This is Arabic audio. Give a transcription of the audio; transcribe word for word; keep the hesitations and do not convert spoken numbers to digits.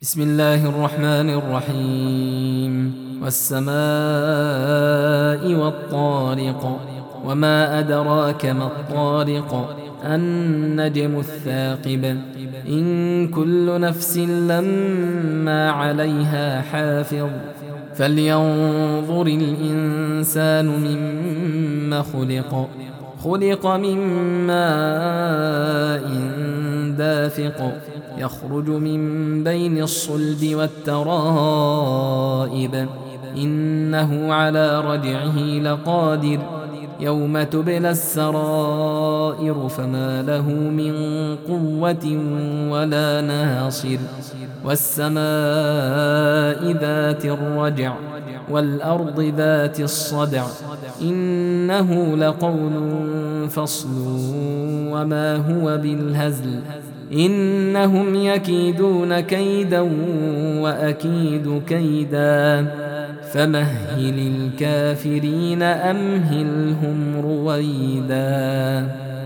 بسم الله الرحمن الرحيم والسماء والطارق وما أدراك ما الطارق النجم الثاقب إن كل نفس لما عليها حافظ فلينظر الإنسان مما خلق خلق من ماء دافق يخرج من بين الصلب والترائب إنه على رجعه لقادر يوم تبلى السرائر فما له من قوة ولا ناصر والسماء ذات الرجع والأرض ذات الصدع إنه لقول فصل وما هو بالهزل إنهم يكيدون كيدا وأكيد كيدا فمهل الكافرين أمهلهم رويدا.